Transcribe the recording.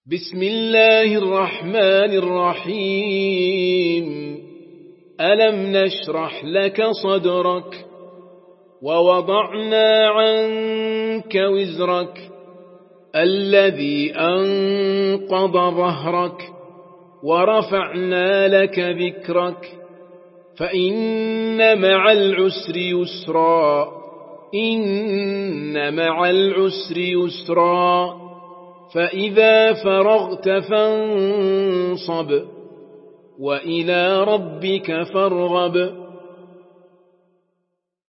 بسم الله الرحمن الرحيم ألم نشرح لك صدرك ووضعنا عنك وزرك الذي أنقض ظهرك ورفعنا لك ذكرك فإن مع العسر يسرا إن مع العسر يسرا فإذا فرغت فانصب وإلى ربك فارغب